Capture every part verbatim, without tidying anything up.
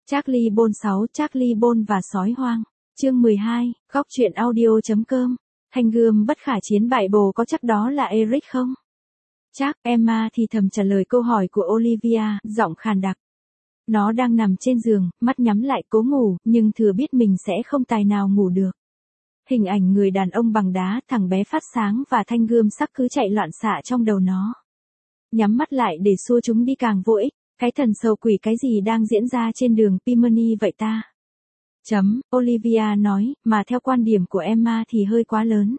Charlie Bôn sáu, Charlie Bôn và sói hoang. Chương mười hai, góc truyện audio.com. Thanh gươm bất khả chiến bại bồ có chắc đó là Eric không? Chắc, Emma thì thầm trả lời câu hỏi của Olivia, giọng khàn đặc. Nó đang nằm trên giường, mắt nhắm lại cố ngủ, nhưng thừa biết mình sẽ không tài nào ngủ được. Hình ảnh người đàn ông bằng đá, thằng bé phát sáng và thanh gươm sắc cứ chạy loạn xạ trong đầu nó. Nhắm mắt lại để xua chúng đi càng vô ích. Cái thần sầu quỷ cái gì đang diễn ra trên đường Pimeni vậy ta? Chấm, Olivia nói, mà theo quan điểm của Emma thì hơi quá lớn.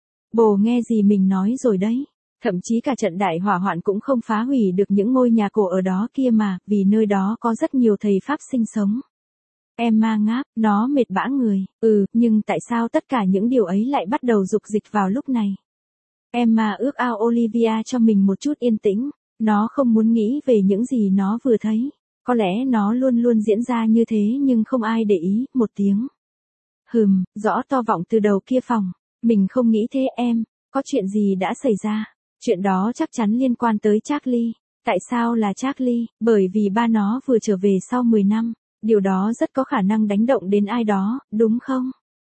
Bồ nghe gì mình nói rồi đấy. Thậm chí cả trận đại hỏa hoạn cũng không phá hủy được những ngôi nhà cổ ở đó kia mà, vì nơi đó có rất nhiều thầy Pháp sinh sống. Emma ngáp, nó mệt bã người, ừ, nhưng tại sao tất cả những điều ấy lại bắt đầu dục dịch vào lúc này? Emma ước ao Olivia cho mình một chút yên tĩnh. Nó không muốn nghĩ về những gì nó vừa thấy. Có lẽ nó luôn luôn diễn ra như thế nhưng không ai để ý, một tiếng. Hừm, rõ to vọng từ đầu kia phòng. Mình không nghĩ thế em, có chuyện gì đã xảy ra? Chuyện đó chắc chắn liên quan tới Charlie. Tại sao là Charlie? Bởi vì ba nó vừa trở về sau mười năm. Điều đó rất có khả năng đánh động đến ai đó, đúng không?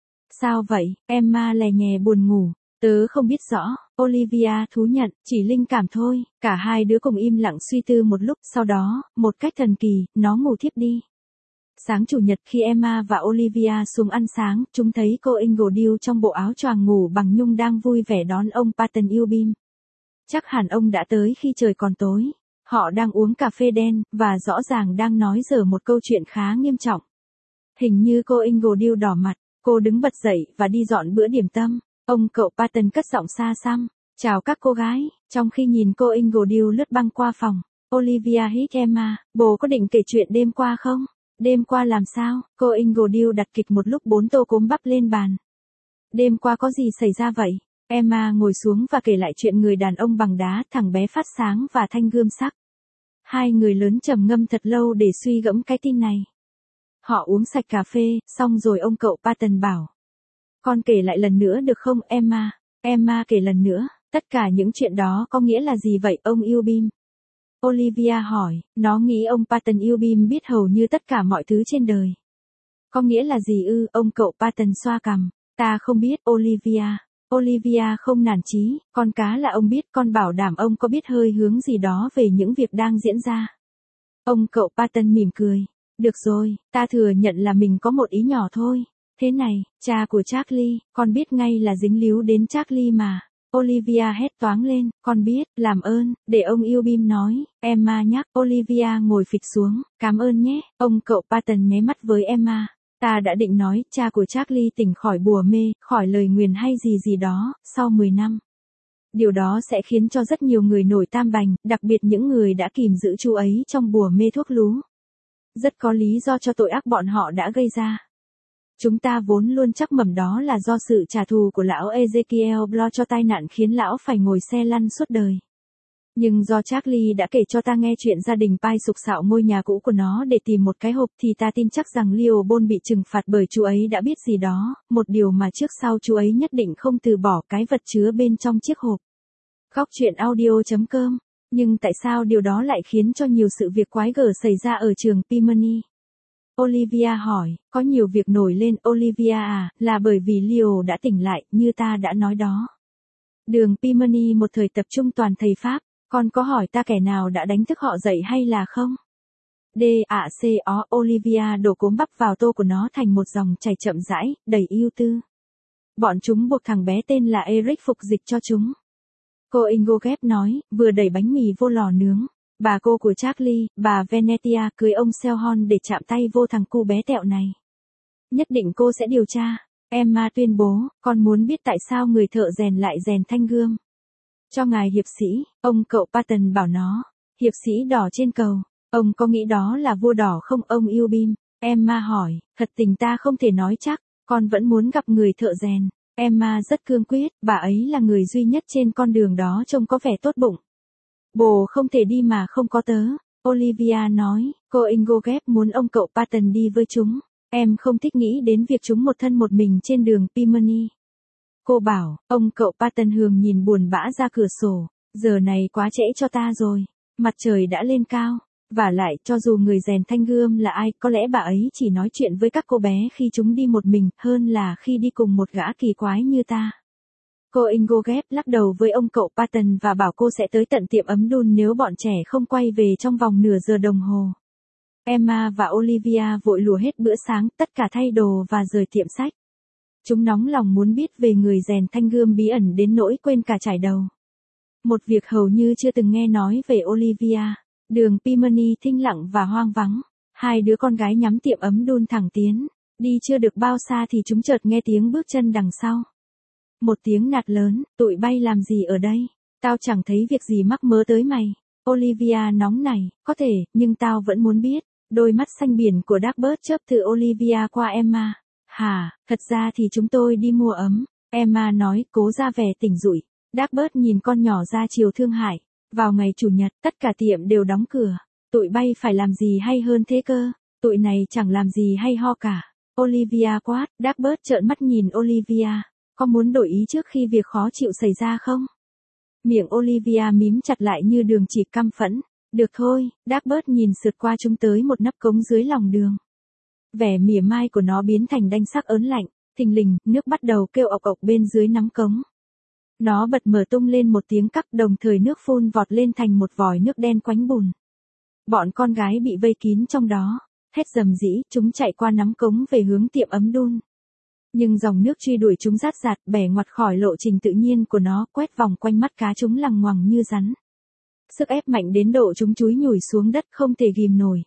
Sao vậy? Emma lè nhè buồn ngủ. Tớ không biết rõ, Olivia thú nhận, chỉ linh cảm thôi. Cả hai đứa cùng im lặng suy tư một lúc, sau đó, một cách thần kỳ, nó ngủ thiếp đi. Sáng chủ nhật khi Emma và Olivia xuống ăn sáng, chúng thấy cô Ingledew trong bộ áo choàng ngủ bằng nhung đang vui vẻ đón ông Patton Ewbim. Chắc hẳn ông đã tới khi trời còn tối. Họ đang uống cà phê đen, và rõ ràng đang nói dở một câu chuyện khá nghiêm trọng. Hình như cô Ingledew đỏ mặt, cô đứng bật dậy và đi dọn bữa điểm tâm. Ông cậu Patton cất giọng xa xăm, chào các cô gái, trong khi nhìn cô Ingledew lướt băng qua phòng. Olivia hít Emma, bố có định kể chuyện đêm qua không? Đêm qua làm sao? Cô Ingledew đặt kịch một lúc bốn tô cốm bắp lên bàn. Đêm qua có gì xảy ra vậy? Emma ngồi xuống và kể lại chuyện người đàn ông bằng đá, thằng bé phát sáng và thanh gươm sắc. Hai người lớn trầm ngâm thật lâu để suy gẫm cái tin này. Họ uống sạch cà phê, xong rồi ông cậu Patton bảo. Con kể lại lần nữa được không Emma? Emma kể lần nữa, tất cả những chuyện đó có nghĩa là gì vậy ông Ewbim? Olivia hỏi, nó nghĩ ông Patton Ewbim biết hầu như tất cả mọi thứ trên đời. Có nghĩa là gì ư? Ông cậu Patton xoa cằm, ta không biết Olivia. Olivia không nản chí, con cá là ông biết, con bảo đảm ông có biết hơi hướng gì đó về những việc đang diễn ra. Ông cậu Patton mỉm cười, được rồi, ta thừa nhận là mình có một ý nhỏ thôi. Thế này, cha của Charlie, con biết ngay là dính líu đến Charlie mà. Olivia hét toáng lên, con biết, làm ơn, để ông Ewbim nói. Emma nhắc, Olivia ngồi phịch xuống, cảm ơn nhé. Ông cậu Patton mé mắt với Emma. Ta đã định nói, cha của Charlie tỉnh khỏi bùa mê, khỏi lời nguyền hay gì gì đó, sau mười năm. Điều đó sẽ khiến cho rất nhiều người nổi tam bành, đặc biệt những người đã kìm giữ chú ấy trong bùa mê thuốc lú. Rất có lý do cho tội ác bọn họ đã gây ra. Chúng ta vốn luôn chắc mẩm đó là do sự trả thù của lão Ezekiel Blow cho tai nạn khiến lão phải ngồi xe lăn suốt đời. Nhưng do Charlie đã kể cho ta nghe chuyện gia đình Pai sục sạo ngôi nhà cũ của nó để tìm một cái hộp thì ta tin chắc rằng Leo Bôn bị trừng phạt bởi chú ấy đã biết gì đó, một điều mà trước sau chú ấy nhất định không từ bỏ cái vật chứa bên trong chiếc hộp. Góc truyện audio.com. Nhưng tại sao điều đó lại khiến cho nhiều sự việc quái gở xảy ra ở trường Pimeni? Olivia hỏi, có nhiều việc nổi lên Olivia à, là bởi vì Leo đã tỉnh lại, như ta đã nói đó. Đường Pimeni một thời tập trung toàn thầy Pháp, con có hỏi ta kẻ nào đã đánh thức họ dậy hay là không? D ạ C O Olivia đổ cốm bắp vào tô của nó thành một dòng chảy chậm rãi, đầy ưu tư. Bọn chúng buộc thằng bé tên là Eric phục dịch cho chúng. Cô Ingledew nói, vừa đẩy bánh mì vô lò nướng. Bà cô của Charlie, bà Venetia, cưới ông Selhorn để chạm tay vô thằng cu bé tẹo này. Nhất định cô sẽ điều tra. Emma tuyên bố, con muốn biết tại sao người thợ rèn lại rèn thanh gươm. Cho ngài hiệp sĩ, ông cậu Patton bảo nó. Hiệp sĩ đỏ trên cầu. Ông có nghĩ đó là vua đỏ không ông Ewbim? Emma hỏi, thật tình ta không thể nói chắc, con vẫn muốn gặp người thợ rèn. Emma rất cương quyết, bà ấy là người duy nhất trên con đường đó trông có vẻ tốt bụng. Bồ không thể đi mà không có tớ, Olivia nói, cô Ingledew muốn ông cậu Patton đi với chúng, em không thích nghĩ đến việc chúng một thân một mình trên đường Pimeni. Cô bảo, ông cậu Patton Hường nhìn buồn bã ra cửa sổ, giờ này quá trễ cho ta rồi, mặt trời đã lên cao, Và lại, cho dù người rèn thanh gươm là ai, có lẽ bà ấy chỉ nói chuyện với các cô bé khi chúng đi một mình, hơn là khi đi cùng một gã kỳ quái như ta. Cô Ingogep lắc đầu với ông cậu Patton và bảo cô sẽ tới tận tiệm ấm đun nếu bọn trẻ không quay về trong vòng nửa giờ đồng hồ. Emma và Olivia vội lùa hết bữa sáng, tất cả thay đồ và rời tiệm sách. Chúng nóng lòng muốn biết về người rèn thanh gươm bí ẩn đến nỗi quên cả trải đầu. Một việc hầu như chưa từng nghe nói về Olivia. Đường Pimeni thinh lặng và hoang vắng. Hai đứa con gái nhắm tiệm ấm đun thẳng tiến. Đi chưa được bao xa thì chúng chợt nghe tiếng bước chân đằng sau. Một tiếng nạt lớn, tụi bay làm gì ở đây? Tao chẳng thấy việc gì mắc mớ tới mày. Olivia nóng nảy, có thể, nhưng tao vẫn muốn biết. Đôi mắt xanh biển của Dagbert chớp từ Olivia qua Emma. Hả, thật ra thì chúng tôi đi mua ấm. Emma nói, cố ra vẻ tỉnh rụi. Dagbert nhìn con nhỏ ra chiều thương hại. Vào ngày chủ nhật, tất cả tiệm đều đóng cửa. Tụi bay phải làm gì hay hơn thế cơ? Tụi này chẳng làm gì hay ho cả. Olivia quát, Dagbert trợn mắt nhìn Olivia. Có muốn đổi ý trước khi việc khó chịu xảy ra không? Miệng Olivia mím chặt lại như đường chỉ căm phẫn. Được thôi, Dagbert nhìn sượt qua chúng tới một nắp cống dưới lòng đường. Vẻ mỉa mai của nó biến thành đanh sắc ớn lạnh. Thình lình, nước bắt đầu kêu ọc ọc bên dưới nắm cống. Nó bật mở tung lên một tiếng cắc, đồng thời nước phun vọt lên thành một vòi nước đen quánh bùn. Bọn con gái bị vây kín trong đó. Hét rầm rĩ, chúng chạy qua nắm cống về hướng tiệm ấm đun. Nhưng dòng nước truy đuổi chúng rát rạt, bẻ ngoặt khỏi lộ trình tự nhiên của nó, quét vòng quanh mắt cá chúng lằng ngoằng như rắn. Sức ép mạnh đến độ chúng chúi nhủi xuống đất không thể ghìm nổi.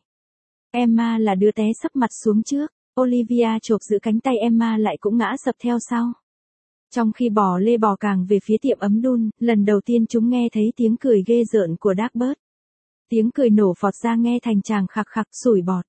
Emma là đứa té sấp mặt xuống trước. Olivia chộp giữ cánh tay Emma lại cũng ngã sập theo sau. Trong khi bò lê bò càng về phía tiệm ấm đun, lần đầu tiên chúng nghe thấy tiếng cười ghê rợn của Dagbert. Tiếng cười nổ phọt ra nghe thành tràng khạc khạc sủi bọt.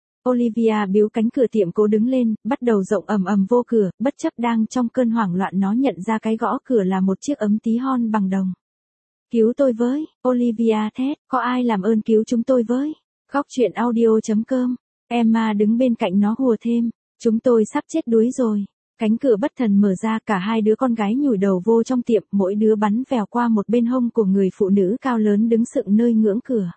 Olivia biếu cánh cửa tiệm cố đứng lên, bắt đầu rộng ầm ầm vô cửa, bất chấp đang trong cơn hoảng loạn nó nhận ra cái gõ cửa là một chiếc ấm tí hon bằng đồng. Cứu tôi với, Olivia thét, có ai làm ơn cứu chúng tôi với. Góc truyện audio chấm com. Emma đứng bên cạnh nó hùa thêm, chúng tôi sắp chết đuối rồi. Cánh cửa bất thần mở ra, cả hai đứa con gái nhủi đầu vô trong tiệm, mỗi đứa bắn vèo qua một bên hông của người phụ nữ cao lớn đứng sững nơi ngưỡng cửa.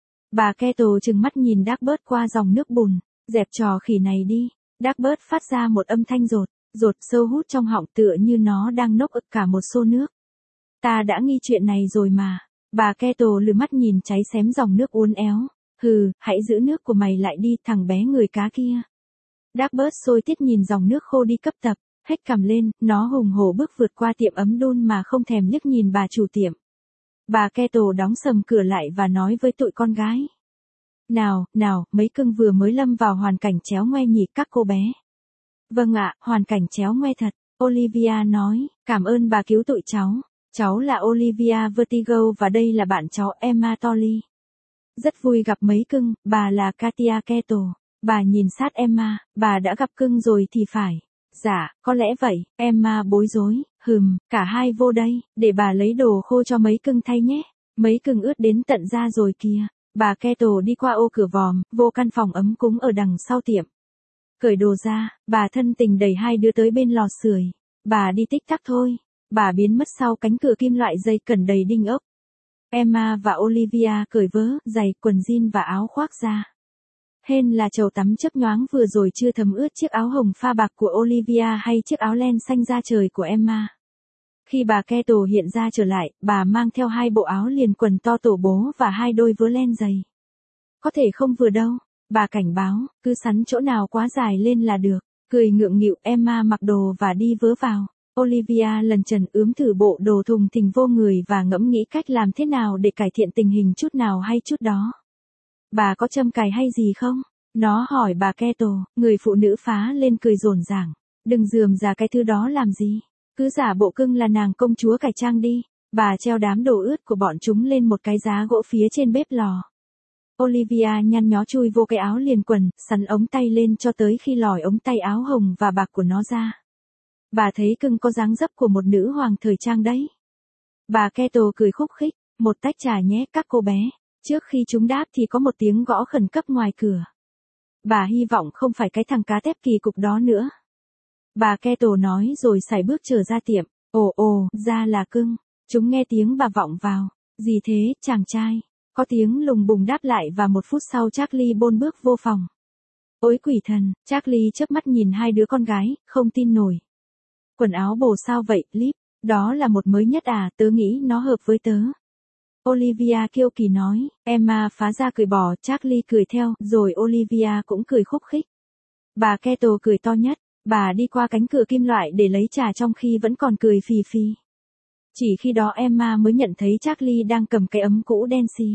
Bà Kettle trừng mắt nhìn Dagbert qua dòng nước bùn, dẹp trò khỉ này đi. Dagbert phát ra một âm thanh rột, rột sâu hút trong họng tựa như nó đang nốc ực cả một xô nước. Ta đã nghi chuyện này rồi mà. Bà Kettle lừ mắt nhìn cháy xém dòng nước uốn éo. Hừ, hãy giữ nước của mày lại đi, thằng bé người cá kia. Dagbert sôi tiết nhìn dòng nước khô đi cấp tập, hét cằm lên, nó hùng hổ bước vượt qua tiệm ấm đun mà không thèm liếc nhìn bà chủ tiệm. Bà Kettle đóng sầm cửa lại và nói với tụi con gái. Nào, nào, mấy cưng vừa mới lâm vào hoàn cảnh chéo ngoe nhỉ các cô bé. Vâng ạ, hoàn cảnh chéo ngoe thật, Olivia nói, cảm ơn bà cứu tụi cháu. Cháu là Olivia Vertigo và đây là bạn cháu Emma Tolly. Rất vui gặp mấy cưng, bà là Katia Kettle. Bà nhìn sát Emma, bà đã gặp cưng rồi thì phải. Dạ, có lẽ vậy, Emma bối rối, hừm, cả hai vô đây, để bà lấy đồ khô cho mấy cưng thay nhé. Mấy cưng ướt đến tận da rồi kìa. Bà Kettle đi qua ô cửa vòm, vô căn phòng ấm cúng ở đằng sau tiệm. Cởi đồ ra, bà thân tình đẩy hai đứa tới bên lò sưởi. Bà đi tích tắc thôi. Bà biến mất sau cánh cửa kim loại dây cẩn đầy đinh ốc. Emma và Olivia cởi vớ, giày, quần jean và áo khoác ra. Hên là chầu tắm chớp nhoáng vừa rồi chưa thấm ướt chiếc áo hồng pha bạc của Olivia hay chiếc áo len xanh da trời của Emma. Khi bà Kettle hiện ra trở lại, bà mang theo hai bộ áo liền quần to tổ bố và hai đôi vớ len dày. Có thể không vừa đâu, bà cảnh báo, cứ sắn chỗ nào quá dài lên là được. Cười ngượng nghịu, Emma mặc đồ và đi vớ vào. Olivia lần trần ướm thử bộ đồ thùng thình vô người và ngẫm nghĩ cách làm thế nào để cải thiện tình hình chút nào hay chút đó. Bà có châm cài hay gì không? Nó hỏi bà Kettle, người phụ nữ phá lên cười rồn ràng. Đừng rườm rà cái thứ đó làm gì. Cứ giả bộ cưng là nàng công chúa cải trang đi. Bà treo đám đồ ướt của bọn chúng lên một cái giá gỗ phía trên bếp lò. Olivia nhăn nhó chui vô cái áo liền quần, sắn ống tay lên cho tới khi lòi ống tay áo hồng và bạc của nó ra. Bà thấy cưng có dáng dấp của một nữ hoàng thời trang đấy. Bà Kettle cười khúc khích, một tách trà nhé các cô bé. Trước khi chúng đáp thì có một tiếng gõ khẩn cấp ngoài cửa. Bà hy vọng không phải cái thằng cá tép kỳ cục đó nữa. Bà Kettle nói rồi sải bước trở ra tiệm. Ồ ồ, ra là cưng. Chúng nghe tiếng bà vọng vào. Gì thế, chàng trai? Có tiếng lùng bùng đáp lại và một phút sau Charlie Bôn bước vô phòng. Ôi quỷ thần, Charlie chớp mắt nhìn hai đứa con gái, không tin nổi. Quần áo bồ sao vậy, Liv? Đó là một mới nhất à, tớ nghĩ nó hợp với tớ. Olivia kiêu kỳ nói, Emma phá ra cười bỏ, Charlie cười theo, rồi Olivia cũng cười khúc khích. Bà Kettle cười to nhất, bà đi qua cánh cửa kim loại để lấy trà trong khi vẫn còn cười phì phì. Chỉ khi đó Emma mới nhận thấy Charlie đang cầm cái ấm cũ đen xì.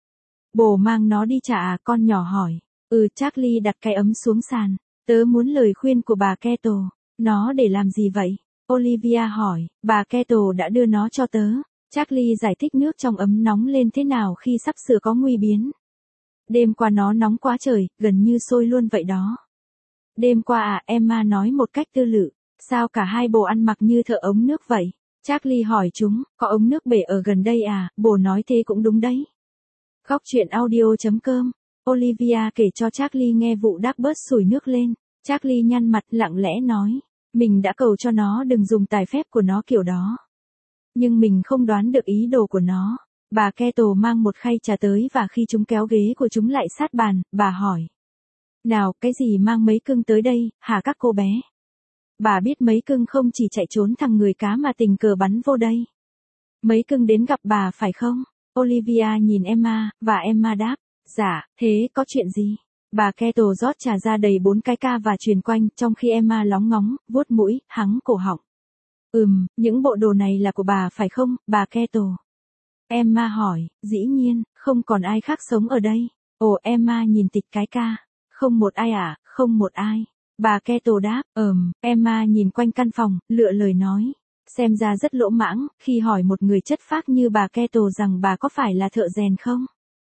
Bồ mang nó đi trả à, con nhỏ hỏi. Ừ, Charlie đặt cái ấm xuống sàn. Tớ muốn lời khuyên của bà Kettle. Nó để làm gì vậy? Olivia hỏi, bà Kettle đã đưa nó cho tớ. Charlie giải thích nước trong ấm nóng lên thế nào khi sắp sửa có nguy biến. Đêm qua nó nóng quá trời, gần như sôi luôn vậy đó. Đêm qua à, Emma nói một cách tư lự. Sao cả hai bồ ăn mặc như thợ ống nước vậy? Charlie hỏi chúng, có ống nước bể ở gần đây à? Bồ nói thế cũng đúng đấy. Góc truyện audio chấm com. Olivia kể cho Charlie nghe vụ Darkbird sủi nước lên. Charlie nhăn mặt lặng lẽ nói, mình đã cầu cho nó đừng dùng tài phép của nó kiểu đó. Nhưng mình không đoán được ý đồ của nó. Bà Kettle mang một khay trà tới và khi chúng kéo ghế của chúng lại sát bàn, bà hỏi. Nào, cái gì mang mấy cưng tới đây, hả các cô bé? Bà biết mấy cưng không chỉ chạy trốn thằng người cá mà tình cờ bắn vô đây. Mấy cưng đến gặp bà phải không? Olivia nhìn Emma, và Emma đáp, dạ, thế có chuyện gì? Bà Kettle rót trà ra đầy bốn cái ca và truyền quanh, trong khi Emma lóng ngóng, vuốt mũi, hắng cổ họng. Ừm, những bộ đồ này là của bà phải không, bà Kettle? Emma hỏi, dĩ nhiên, không còn ai khác sống ở đây. Ồ, Emma nhìn tịch cái ca. Không một ai à, không một ai. Bà Kettle đáp, ừm, Emma nhìn quanh căn phòng, lựa lời nói. Xem ra rất lỗ mãng, khi hỏi một người chất phác như bà Kettle rằng bà có phải là thợ rèn không?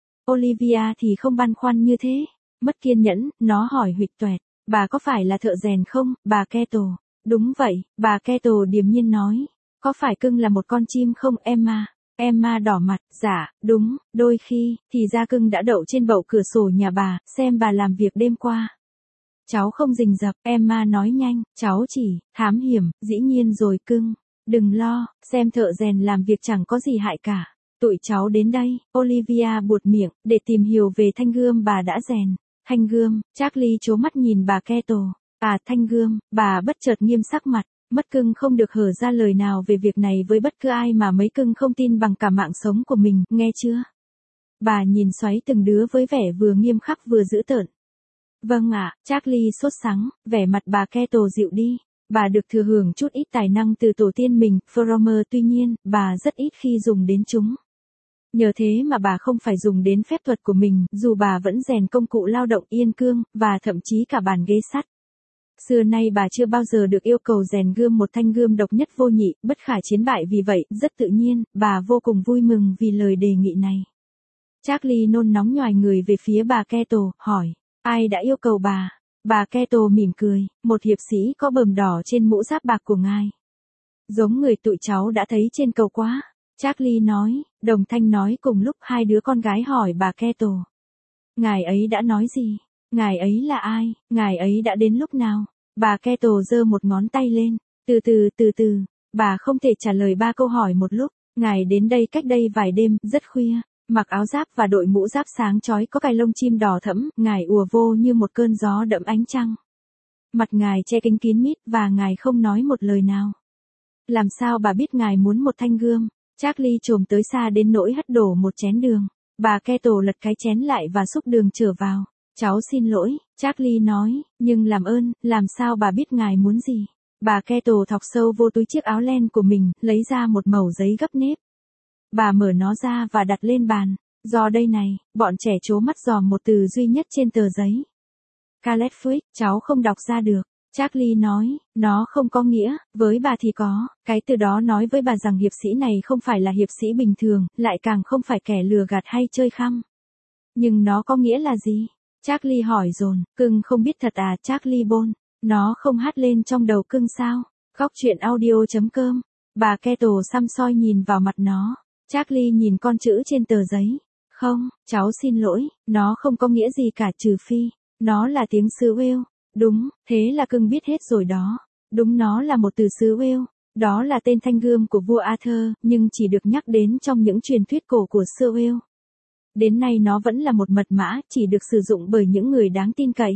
Olivia thì không băn khoăn như thế. Mất kiên nhẫn, nó hỏi huỵch toẹt, bà có phải là thợ rèn không, bà Kettle? Đúng vậy, bà Kettle điềm nhiên nói. Có phải cưng là một con chim không, Emma? Emma đỏ mặt, dạ, đúng, đôi khi, thì ra cưng đã đậu trên bậu cửa sổ nhà bà, xem bà làm việc đêm qua. Cháu không rình rập, Emma nói nhanh, cháu chỉ, thám hiểm, dĩ nhiên rồi cưng. Đừng lo, xem thợ rèn làm việc chẳng có gì hại cả. Tụi cháu đến đây, Olivia buột miệng, để tìm hiểu về thanh gươm bà đã rèn. Thanh gươm, Charlie trố mắt nhìn bà Kettle. À, thanh gươm, bà bất chợt nghiêm sắc mặt. Mất cưng không được hở ra lời nào về việc này với bất cứ ai mà mấy cưng không tin bằng cả mạng sống của mình, nghe chưa? Bà nhìn xoáy từng đứa với vẻ vừa nghiêm khắc vừa dữ tợn. Vâng ạ, à, Charlie sốt sắng, vẻ mặt bà Kettle dịu đi. Bà được thừa hưởng chút ít tài năng từ tổ tiên mình, Fromer, tuy nhiên, bà rất ít khi dùng đến chúng. Nhờ thế mà bà không phải dùng đến phép thuật của mình, dù bà vẫn rèn công cụ lao động yên cương, và thậm chí cả bàn ghế sắt. Xưa nay bà chưa bao giờ được yêu cầu rèn gươm một thanh gươm độc nhất vô nhị, bất khả chiến bại, vì vậy, rất tự nhiên, bà vô cùng vui mừng vì lời đề nghị này. Charlie nôn nóng nhoài người về phía bà Kettle, hỏi, ai đã yêu cầu bà? Bà Kettle mỉm cười, một hiệp sĩ có bờm đỏ trên mũ giáp bạc của ngài. Giống người tụi cháu đã thấy trên cầu quá. Charlie nói, đồng thanh nói cùng lúc hai đứa con gái hỏi bà Kettle. Ngài ấy đã nói gì? Ngài ấy là ai? Ngài ấy đã đến lúc nào? Bà Kettle giơ một ngón tay lên. Từ từ, từ từ. Bà không thể trả lời ba câu hỏi một lúc. Ngài đến đây cách đây vài đêm, rất khuya. Mặc áo giáp và đội mũ giáp sáng chói có cài lông chim đỏ thẫm, ngài ùa vô như một cơn gió đậm ánh trăng. Mặt ngài che kính kín mít và ngài không nói một lời nào. Làm sao bà biết ngài muốn một thanh gươm? Charlie trồm tới xa đến nỗi hất đổ một chén đường. Bà Kettle lật cái chén lại và xúc đường trở vào. Cháu xin lỗi, Charlie nói, nhưng làm ơn, làm sao bà biết ngài muốn gì? Bà Kettle thọc sâu vô túi chiếc áo len của mình, lấy ra một mẩu giấy gấp nếp. Bà mở nó ra và đặt lên bàn. Do đây này, bọn trẻ trố mắt dòm một từ duy nhất trên tờ giấy. Calefwick, cháu không đọc ra được. Charlie nói, nó không có nghĩa, với bà thì có, cái từ đó nói với bà rằng hiệp sĩ này không phải là hiệp sĩ bình thường, lại càng không phải kẻ lừa gạt hay chơi khăm. Nhưng nó có nghĩa là gì? Charlie hỏi dồn, cưng không biết thật à, Charlie Bôn, nó không hát lên trong đầu cưng sao? Góc truyện audio chấm com. Bà Kettle xăm soi nhìn vào mặt nó. Charlie nhìn con chữ trên tờ giấy. Không, cháu xin lỗi, nó không có nghĩa gì cả trừ phi. Nó là tiếng xứ Wales. Đúng, thế là cưng biết hết rồi đó. Đúng, nó là một từ xứ Wales. Đó là tên thanh gươm của vua Arthur, nhưng chỉ được nhắc đến trong những truyền thuyết cổ của xưa Wales. Đến nay nó vẫn là một mật mã, chỉ được sử dụng bởi những người đáng tin cậy.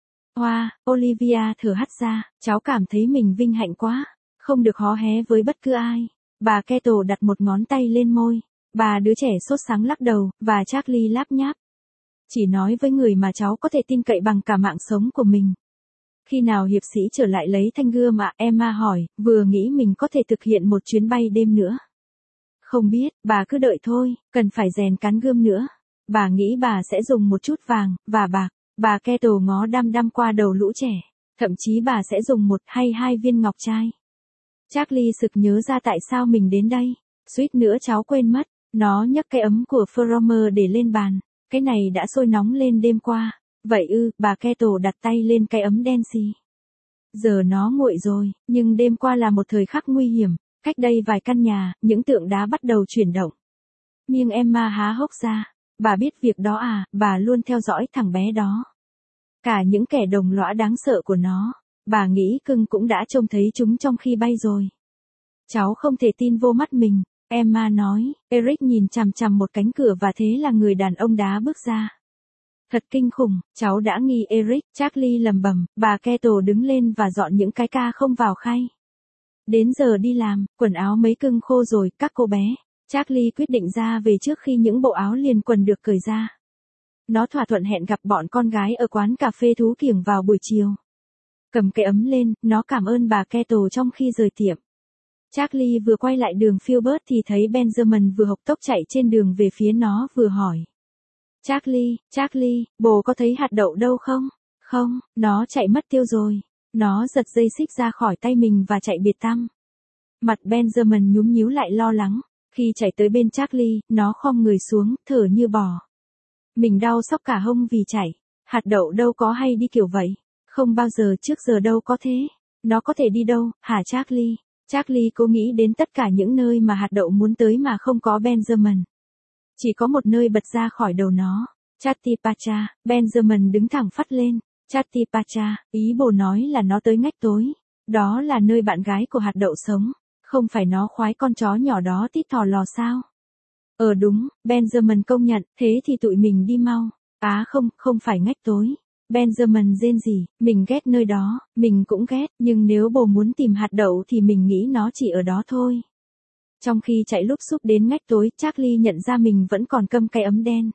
Hoa, Olivia thở hắt ra, cháu cảm thấy mình vinh hạnh quá, không được hó hé với bất cứ ai. Bà Kettle đặt một ngón tay lên môi. Bà đứa trẻ sốt sắng lắc đầu, và Charlie láp nháp. Chỉ nói với người mà cháu có thể tin cậy bằng cả mạng sống của mình. Khi nào hiệp sĩ trở lại lấy thanh gươm ạ? Emma hỏi, vừa nghĩ mình có thể thực hiện một chuyến bay đêm nữa. Không biết, bà cứ đợi thôi, cần phải rèn cán gươm nữa. Bà nghĩ bà sẽ dùng một chút vàng, và bạc. Bà Kettle ngó đăm đăm qua đầu lũ trẻ. Thậm chí bà sẽ dùng một hay hai viên ngọc trai. Charlie sực nhớ ra tại sao mình đến đây. Suýt nữa cháu quên mất. Nó nhấc cái ấm của Fromer để lên bàn. Cái này đã sôi nóng lên đêm qua. Vậy ư, bà Kettle đặt tay lên cái ấm đen xì. Giờ nó nguội rồi, nhưng đêm qua là một thời khắc nguy hiểm. Cách đây vài căn nhà, những tượng đá bắt đầu chuyển động. Miệng Emma há hốc ra. Bà biết việc đó à, bà luôn theo dõi thằng bé đó. Cả những kẻ đồng lõa đáng sợ của nó. Bà nghĩ cưng cũng đã trông thấy chúng trong khi bay rồi. Cháu không thể tin vô mắt mình. Emma nói, Eric nhìn chằm chằm một cánh cửa và thế là người đàn ông đá bước ra. Thật kinh khủng, cháu đã nghi Eric, Charlie lầm bầm, bà Kettle đứng lên và dọn những cái ca không vào khay. Đến giờ đi làm, quần áo mấy cưng khô rồi, các cô bé. Charlie quyết định ra về trước khi những bộ áo liền quần được cởi ra. Nó thỏa thuận hẹn gặp bọn con gái ở quán cà phê thú kiểng vào buổi chiều. Cầm cái ấm lên, nó cảm ơn bà Kettle trong khi rời tiệm. Charlie vừa quay lại đường Filbert thì thấy Benjamin vừa hộc tốc chạy trên đường về phía nó vừa hỏi. Charlie, Charlie, bố có thấy hạt đậu đâu không? Không, nó chạy mất tiêu rồi. Nó giật dây xích ra khỏi tay mình và chạy biệt tăm. Mặt Benjamin nhúm nhíu lại lo lắng. Khi chạy tới bên Charlie, nó khom người xuống, thở như bò. Mình đau xóc cả hông vì chạy. Hạt đậu đâu có hay đi kiểu vậy. Không bao giờ trước giờ đâu có thế. Nó có thể đi đâu, hả Charlie? Charlie cố nghĩ đến tất cả những nơi mà hạt đậu muốn tới mà không có Benjamin. Chỉ có một nơi bật ra khỏi đầu nó. Chattipacha, Benjamin đứng thẳng phắt lên. Chattipacha, ý bồ nói là nó tới ngách tối. Đó là nơi bạn gái của hạt đậu sống. Không phải nó khoái con chó nhỏ đó tít thò lò sao? Ờ đúng, Benjamin công nhận, thế thì tụi mình đi mau. Á không, không phải ngách tối. Benjamin rên rỉ, mình ghét nơi đó, mình cũng ghét, nhưng nếu bồ muốn tìm hạt đậu thì mình nghĩ nó chỉ ở đó thôi. Trong khi chạy lúc xúc đến ngách tối, Charlie nhận ra mình vẫn còn câm cái ấm đen.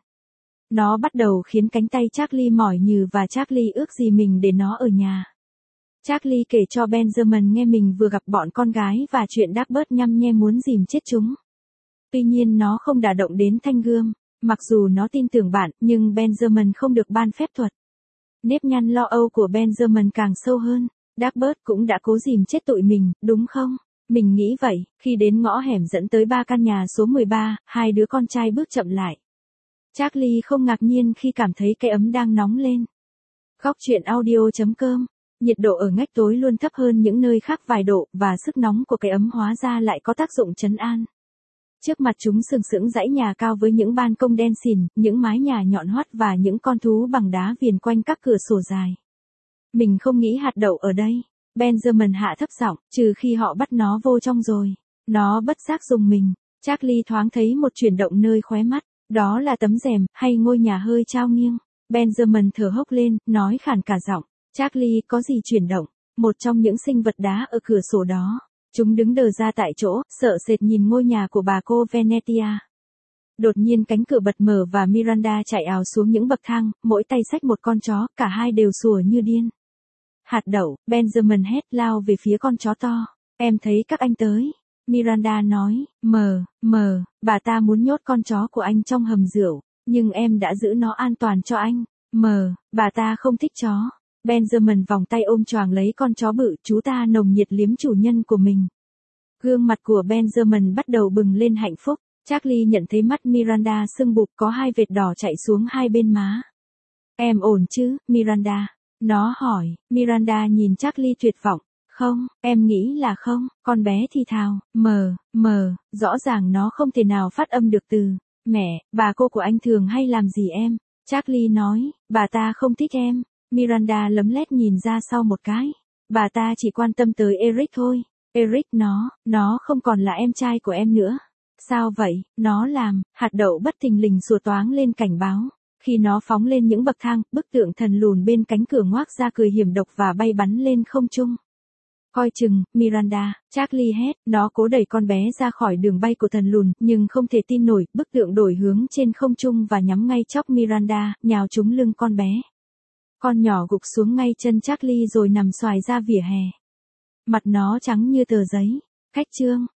Nó bắt đầu khiến cánh tay Charlie mỏi nhừ và Charlie ước gì mình để nó ở nhà. Charlie kể cho Benjamin nghe mình vừa gặp bọn con gái và chuyện Dagbert nhăm nhe muốn dìm chết chúng. Tuy nhiên nó không đả động đến thanh gươm, mặc dù nó tin tưởng bạn, nhưng Benjamin không được ban phép thuật. Nếp nhăn lo âu của Benjamin càng sâu hơn. Dagbert cũng đã cố dìm chết tụi mình, đúng không? Mình nghĩ vậy. Khi đến ngõ hẻm dẫn tới ba căn nhà số mười ba, hai đứa con trai bước chậm lại. Charlie không ngạc nhiên khi cảm thấy cái ấm đang nóng lên. Góc truyện audio chấm com. Nhiệt độ ở ngách tối luôn thấp hơn những nơi khác vài độ, và sức nóng của cái ấm hóa ra lại có tác dụng trấn an. Trước mặt chúng sừng sững dãy nhà cao với những ban công đen xỉn, những mái nhà nhọn hoắt và những con thú bằng đá viền quanh các cửa sổ dài. Mình không nghĩ hạt đậu ở đây. Benjamin hạ thấp giọng, trừ khi họ bắt nó vô trong rồi. Nó bất giác rùng mình. Charlie thoáng thấy một chuyển động nơi khóe mắt. Đó là tấm rèm, hay ngôi nhà hơi trao nghiêng. Benjamin thở hốc lên, nói khản cả giọng. Charlie, có gì chuyển động? Một trong những sinh vật đá ở cửa sổ đó. Chúng đứng đờ ra tại chỗ, sợ sệt nhìn ngôi nhà của bà cô Venetia. Đột nhiên cánh cửa bật mở và Miranda chạy ào xuống những bậc thang, mỗi tay xách một con chó, cả hai đều sủa như điên. Hạt đậu, Benjamin hét lao về phía con chó to. Em thấy các anh tới. Miranda nói, mờ, mờ, bà ta muốn nhốt con chó của anh trong hầm rượu, nhưng em đã giữ nó an toàn cho anh. Mờ, bà ta không thích chó. Benjamin vòng tay ôm choàng lấy con chó bự, chú ta nồng nhiệt liếm chủ nhân của mình. Gương mặt của Benjamin bắt đầu bừng lên hạnh phúc. Charlie nhận thấy mắt Miranda sưng bụp, có hai vệt đỏ chạy xuống hai bên má. Em ổn chứ, Miranda? Nó hỏi. Miranda nhìn Charlie tuyệt vọng. Không, em nghĩ là không. Con bé thì thào, mờ, mờ, rõ ràng nó không thể nào phát âm được từ mẹ. Bà cô của anh thường hay làm gì em? Charlie nói, bà ta không thích em. Miranda lấm lét nhìn ra sau một cái. Bà ta chỉ quan tâm tới Eric thôi. Eric nó, nó không còn là em trai của em nữa. Sao vậy, nó làm, hạt đậu bất thình lình sủa toáng lên cảnh báo. Khi nó phóng lên những bậc thang, bức tượng thần lùn bên cánh cửa ngoác ra cười hiểm độc và bay bắn lên không trung. Coi chừng, Miranda, Charlie hét, nó cố đẩy con bé ra khỏi đường bay của thần lùn, nhưng không thể tin nổi, bức tượng đổi hướng trên không trung và nhắm ngay chóc Miranda, nhào trúng lưng con bé. Con nhỏ gục xuống ngay chân Charlie rồi nằm xoài ra vỉa hè. Mặt nó trắng như tờ giấy. Cách chương